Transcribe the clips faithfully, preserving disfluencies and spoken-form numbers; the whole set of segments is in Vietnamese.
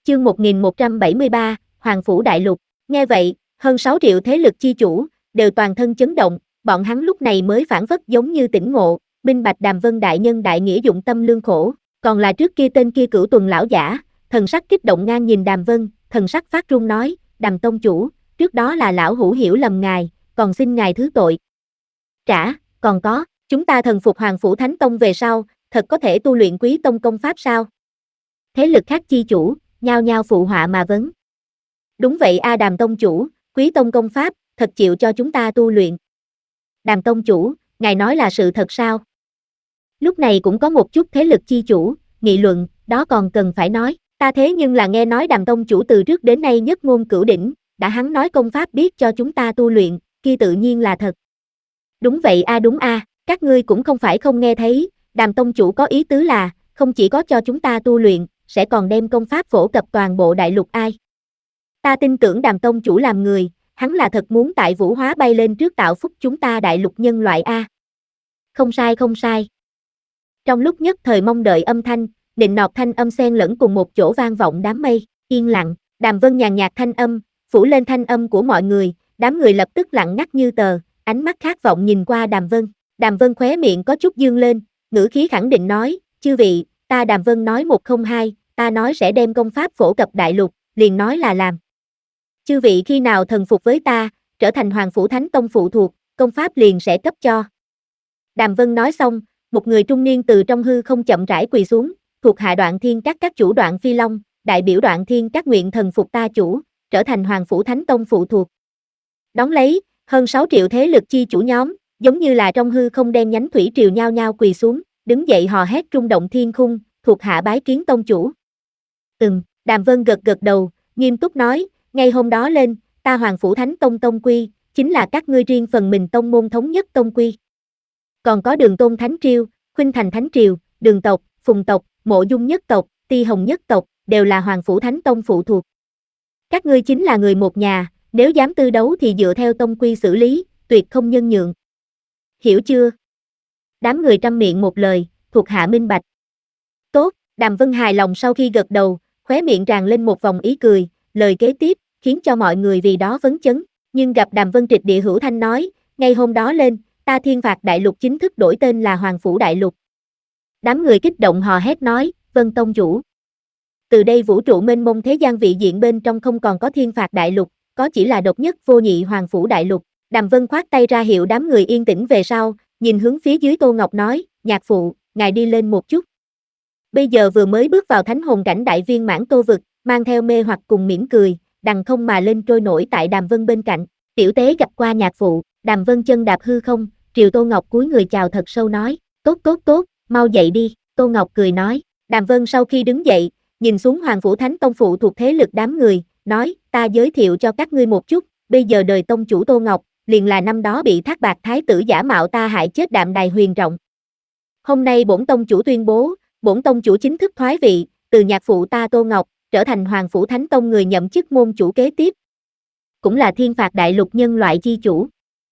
Chương một nghìn một trăm bảy mươi ba, Hoàng Phủ Đại Lục. Nghe vậy, hơn sáu triệu thế lực chi chủ, đều toàn thân chấn động, bọn hắn lúc này mới phản phất giống như tỉnh ngộ, minh bạch Đàm Vân đại nhân đại nghĩa dụng tâm lương khổ, còn là trước kia tên kia Cửu Tuần lão giả, thần sắc kích động ngang nhìn Đàm Vân, thần sắc phát run nói, Đàm tông chủ, trước đó là lão hữu hiểu lầm ngài, còn xin ngài thứ tội. Trả, còn có, chúng ta thần phục Hoàng Phủ Thánh Tông về sau, thật có thể tu luyện Quý Tông công pháp sao? Thế lực khác chi chủ, nhao nhao phụ họa mà vấn. Đúng vậy a Đàm tông chủ, Quý Tông công pháp, thật chịu cho chúng ta tu luyện. Đàm tông chủ, ngài nói là sự thật sao? Lúc này cũng có một chút thế lực chi chủ, nghị luận, đó còn cần phải nói, ta thế nhưng là nghe nói Đàm tông chủ từ trước đến nay nhất ngôn cửu đỉnh, đã hắn nói công pháp biết cho chúng ta tu luyện, kia tự nhiên là thật. Đúng vậy a đúng a, các ngươi cũng không phải không nghe thấy, Đàm tông chủ có ý tứ là, không chỉ có cho chúng ta tu luyện, sẽ còn đem công pháp phổ cập toàn bộ đại lục ai. Ta tin tưởng Đàm tông chủ làm người, hắn là thật muốn tại vũ hóa bay lên trước tạo phúc chúng ta đại lục nhân loại a. Không sai không sai. Trong lúc nhất thời mong đợi âm thanh, nịnh nọt thanh âm xen lẫn cùng một chỗ vang vọng đám mây, yên lặng, Đàm Vân nhàn nhạt thanh âm, phủ lên thanh âm của mọi người, đám người lập tức lặng ngắt như tờ, ánh mắt khát vọng nhìn qua Đàm Vân. Đàm Vân khóe miệng có chút dương lên, ngữ khí khẳng định nói, chư vị, ta Đàm Vân nói một không hai, ta nói sẽ đem công pháp phổ cập đại lục, liền nói là làm. Chư vị khi nào thần phục với ta, trở thành Hoàng Phủ Thánh Tông phụ thuộc, công pháp liền sẽ cấp cho. Đàm Vân nói xong, một người trung niên từ trong hư không chậm rãi quỳ xuống, thuộc hạ Đoạn Thiên các các chủ Đoạn Phi Long, đại biểu Đoạn Thiên các nguyện thần phục ta chủ, trở thành Hoàng Phủ Thánh Tông phụ thuộc. Đón lấy, hơn sáu triệu thế lực chi chủ nhóm, giống như là trong hư không đen nhánh thủy triều nhao nhao quỳ xuống, đứng dậy hò hét rung động thiên khung, thuộc hạ bái kiến tông chủ. Ừm, Đàm Vân gật gật đầu, nghiêm túc nói, ngay hôm đó lên, ta Hoàng Phủ Thánh Tông tông quy, chính là các ngươi riêng phần mình tông môn thống nhất tông quy. Còn có Đường Tôn Thánh Triều, Khuynh Thành Thánh Triều, Đường tộc, Phùng tộc, Mộ Dung nhất tộc, Ti Hồng nhất tộc, đều là Hoàng Phủ Thánh Tông phụ thuộc. Các ngươi chính là người một nhà, nếu dám tư đấu thì dựa theo tông quy xử lý, tuyệt không nhân nhượng. Hiểu chưa? Đám người trăm miệng một lời, thuộc hạ minh bạch. Tốt, Đàm Vân hài lòng sau khi gật đầu, khóe miệng tràn lên một vòng ý cười, lời kế tiếp, khiến cho mọi người vì đó phấn chấn, nhưng gặp Đàm Vân trịch địa hữu thanh nói, ngay hôm đó lên, ta Thiên Phạt Đại Lục chính thức đổi tên là Hoàng Phủ Đại Lục. Đám người kích động hò hét nói, vân tông chủ. Từ đây vũ trụ mênh mông thế gian vị diện bên trong không còn có Thiên Phạt Đại Lục, có chỉ là độc nhất vô nhị Hoàng Phủ Đại Lục. Đàm Vân khoát tay ra hiệu đám người yên tĩnh về sau, nhìn hướng phía dưới Tô Ngọc nói, nhạc phụ, ngài đi lên một chút. Bây giờ vừa mới bước vào thánh hồn cảnh đại viên mãn Tô Vực, mang theo mê hoặc cùng mỉm cười, đằng không mà lên trôi nổi tại Đàm Vân bên cạnh, tiểu tế gặp qua nhạc phụ, Đàm Vân chân đạp hư không, triều Tô Ngọc cúi người chào thật sâu nói, tốt tốt tốt, mau dậy đi, Tô Ngọc cười nói, Đàm Vân sau khi đứng dậy, nhìn xuống Hoàng Phủ Thánh Tông phụ thuộc thế lực đám người, nói, ta giới thiệu cho các ngươi một chút, bây giờ đời tông chủ Tô Ngọc, liền là năm đó bị Thác Bạt Thái tử giả mạo ta hại chết Đạm Đài Huyền Trọng. Hôm nay bổn tông chủ tuyên bố, bổn tông chủ chính thức thoái vị, từ nhạc phụ ta Tô Ngọc, trở thành Hoàng Phủ Thánh Tông người nhậm chức môn chủ kế tiếp. Cũng là Thiên Phạt Đại Lục nhân loại chi chủ.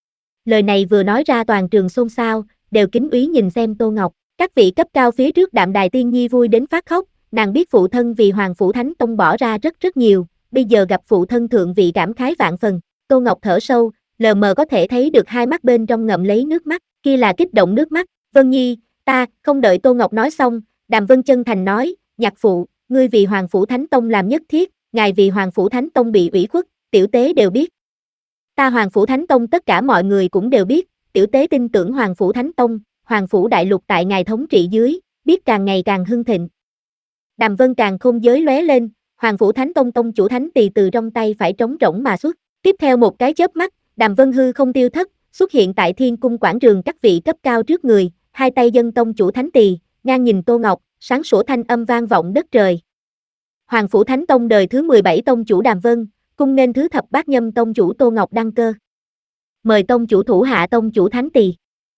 Lời này vừa nói ra toàn trường xôn xao, đều kính úy nhìn xem Tô Ngọc, các vị cấp cao phía trước Đạm Đài Tiên Nhi vui đến phát khóc, nàng biết phụ thân vì Hoàng Phủ Thánh Tông bỏ ra rất rất nhiều, bây giờ gặp phụ thân thượng vị cảm khái vạn phần, Tô Ngọc thở sâu, lờ mờ có thể thấy được hai mắt bên trong ngậm lấy nước mắt, kia là kích động nước mắt, Vân Nhi, ta, không đợi Tô Ngọc nói xong, Đàm Vân chân thành nói, nhạc phụ, ngươi vì Hoàng Phủ Thánh Tông làm nhất thiết, ngài vì Hoàng Phủ Thánh Tông bị ủy khuất, tiểu tế đều biết. Ta Hoàng Phủ Thánh Tông tất cả mọi người cũng đều biết, tiểu tế tin tưởng Hoàng Phủ Thánh Tông, Hoàng Phủ Đại Lục tại ngài thống trị dưới, biết càng ngày càng hưng thịnh. Đàm Vân càng khôn giới lóe lên, Hoàng Phủ Thánh Tông tông chủ thánh tỳ từ trong tay phải trống rỗng mà xuất, tiếp theo một cái chớp mắt, Đàm Vân hư không tiêu thất, xuất hiện tại Thiên Cung quảng trường các vị cấp cao trước người, hai tay dân tông chủ thánh tỳ, ngang nhìn Tô Ngọc, sáng sủa thanh âm vang vọng đất trời. Hoàng Phủ Thánh Tông đời thứ mười bảy tông chủ Đàm Vân, cung nên thứ thập bát nhâm tông chủ Tô Ngọc đăng cơ. Mời tông chủ thủ hạ tông chủ thánh tỳ.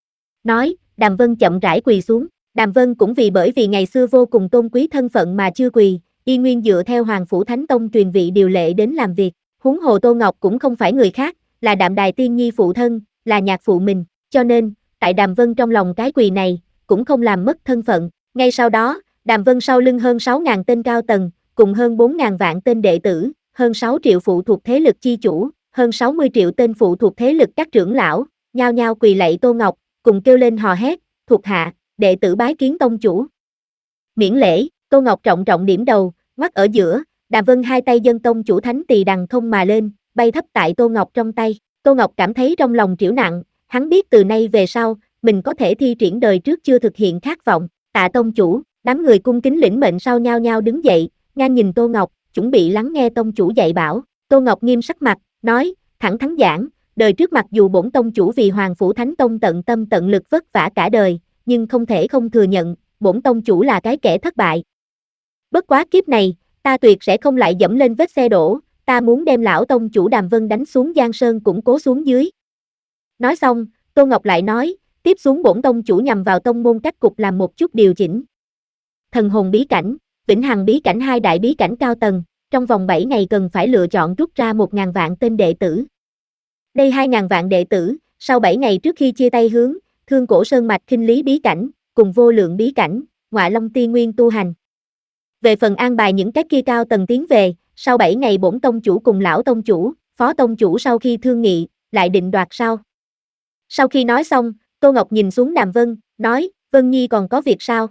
Nói, Đàm Vân chậm rãi quỳ xuống, Đàm Vân cũng vì bởi vì ngày xưa vô cùng tôn quý thân phận mà chưa quỳ, y nguyên dựa theo Hoàng Phủ Thánh Tông truyền vị điều lệ đến làm việc, huống hồ Tô Ngọc cũng không phải người khác, là Đạm Đài Tiên Nhi phụ thân, là nhạc phụ mình, cho nên, tại Đàm Vân trong lòng cái quỳ này, cũng không làm mất thân phận. Ngay sau đó, Đàm Vân sau lưng hơn sáu ngàn tên cao tầng, cùng hơn bốn nghìn vạn tên đệ tử, hơn sáu triệu phụ thuộc thế lực chi chủ, hơn sáu mươi triệu tên phụ thuộc thế lực các trưởng lão, nhao nhao quỳ lạy Tô Ngọc, cùng kêu lên hò hét, thuộc hạ, đệ tử bái kiến tông chủ. Miễn lễ, Tô Ngọc trọng trọng điểm đầu, ngoắt ở giữa, Đàm Vân hai tay dâng tông chủ thánh tỳ đằng không mà lên, bay thấp tại Tô Ngọc trong tay. Tô Ngọc cảm thấy trong lòng triểu nặng, hắn biết từ nay về sau, mình có thể thi triển đời trước chưa thực hiện khát vọng. Tạ tông chủ, đám người cung kính lĩnh mệnh sau nhao nhao đứng dậy, ngang nhìn Tô Ngọc, chuẩn bị lắng nghe tông chủ dạy bảo. Tô Ngọc nghiêm sắc mặt, nói, thẳng thắn giảng, đời trước mặc dù bổn tông chủ vì Hoàng Phủ Thánh Tông tận tâm tận lực vất vả cả đời, nhưng không thể không thừa nhận, bổn tông chủ là cái kẻ thất bại. Bất quá kiếp này, ta tuyệt sẽ không lại dẫm lên vết xe đổ, ta muốn đem lão tông chủ Đàm Vân đánh xuống Giang Sơn củng cố xuống dưới. Nói xong, Tô Ngọc lại nói, tiếp xuống bổn tông chủ nhằm vào tông môn cách cục làm một chút điều chỉnh. Thần hồn bí cảnh, Vĩnh Hằng bí cảnh hai đại bí cảnh cao tầng, trong vòng bảy ngày cần phải lựa chọn rút ra một nghìn vạn tên đệ tử. Đây hai nghìn vạn đệ tử, sau bảy ngày trước khi chia tay hướng, Thương Cổ Sơn Mạch Khinh Lý bí cảnh, cùng Vô Lượng bí cảnh, Ngọa Long Tiên Nguyên tu hành. Về phần an bài những cái kia cao tầng tiến về, sau bảy ngày bổn tông chủ cùng lão tông chủ, phó tông chủ sau khi thương nghị, lại định đoạt sau. Sau khi nói xong, Tô Ngọc nhìn xuống Đàm Vân, nói, Vân Nhi còn có việc sao?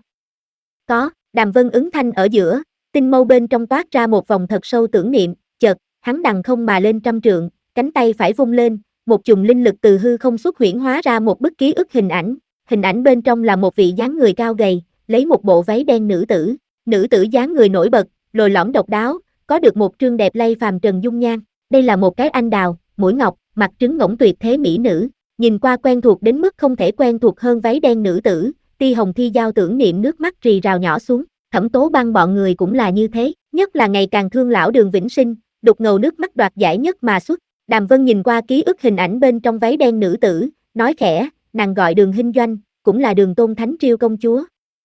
Có, Đàm Vân ứng thanh ở giữa, tinh mâu bên trong toát ra một vòng thật sâu tưởng niệm, chợt, hắn đằng không mà lên trăm trượng, cánh tay phải vung lên, một chùm linh lực từ hư không xuất huyễn hóa ra một bức ký ức hình ảnh, hình ảnh bên trong là một vị dáng người cao gầy, lấy một bộ váy đen nữ tử, nữ tử dáng người nổi bật, lồi lõm độc đáo, có được một trương đẹp lay phàm trần dung nhan, đây là một cái anh đào, mũi ngọc, mặt trứng ngỗng tuyệt thế mỹ nữ, nhìn qua quen thuộc đến mức không thể quen thuộc hơn váy đen nữ tử, Ti Hồng Thi Giao tưởng niệm nước mắt rì rào nhỏ xuống, Thẩm Tố Băng bọn người cũng là như thế, nhất là ngày càng thương lão Đường Vĩnh Sinh, đục ngầu nước mắt đoạt giải nhất mà xuất. Đàm Vân nhìn qua ký ức hình ảnh bên trong váy đen nữ tử, nói khẽ, nàng gọi Đường Hinh Doanh, cũng là Đường Tôn Thánh Triêu công chúa.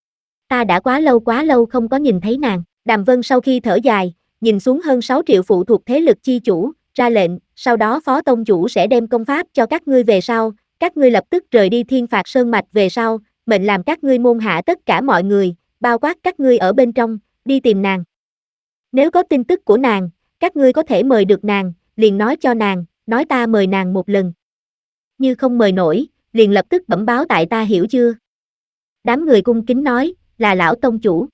Ta đã quá lâu quá lâu không có nhìn thấy nàng. Đàm Vân sau khi thở dài, nhìn xuống hơn sáu triệu phụ thuộc thế lực chi chủ, ra lệnh, sau đó phó tông chủ sẽ đem công pháp cho các ngươi về sau, các ngươi lập tức rời đi Thiên Phạt Sơn Mạch về sau, mệnh làm các ngươi môn hạ tất cả mọi người, bao quát các ngươi ở bên trong, đi tìm nàng. Nếu có tin tức của nàng, các ngươi có thể mời được nàng, liền nói cho nàng, nói ta mời nàng một lần. Như không mời nổi, liền lập tức bẩm báo tại ta hiểu chưa? Đám người cung kính nói, là lão tông chủ.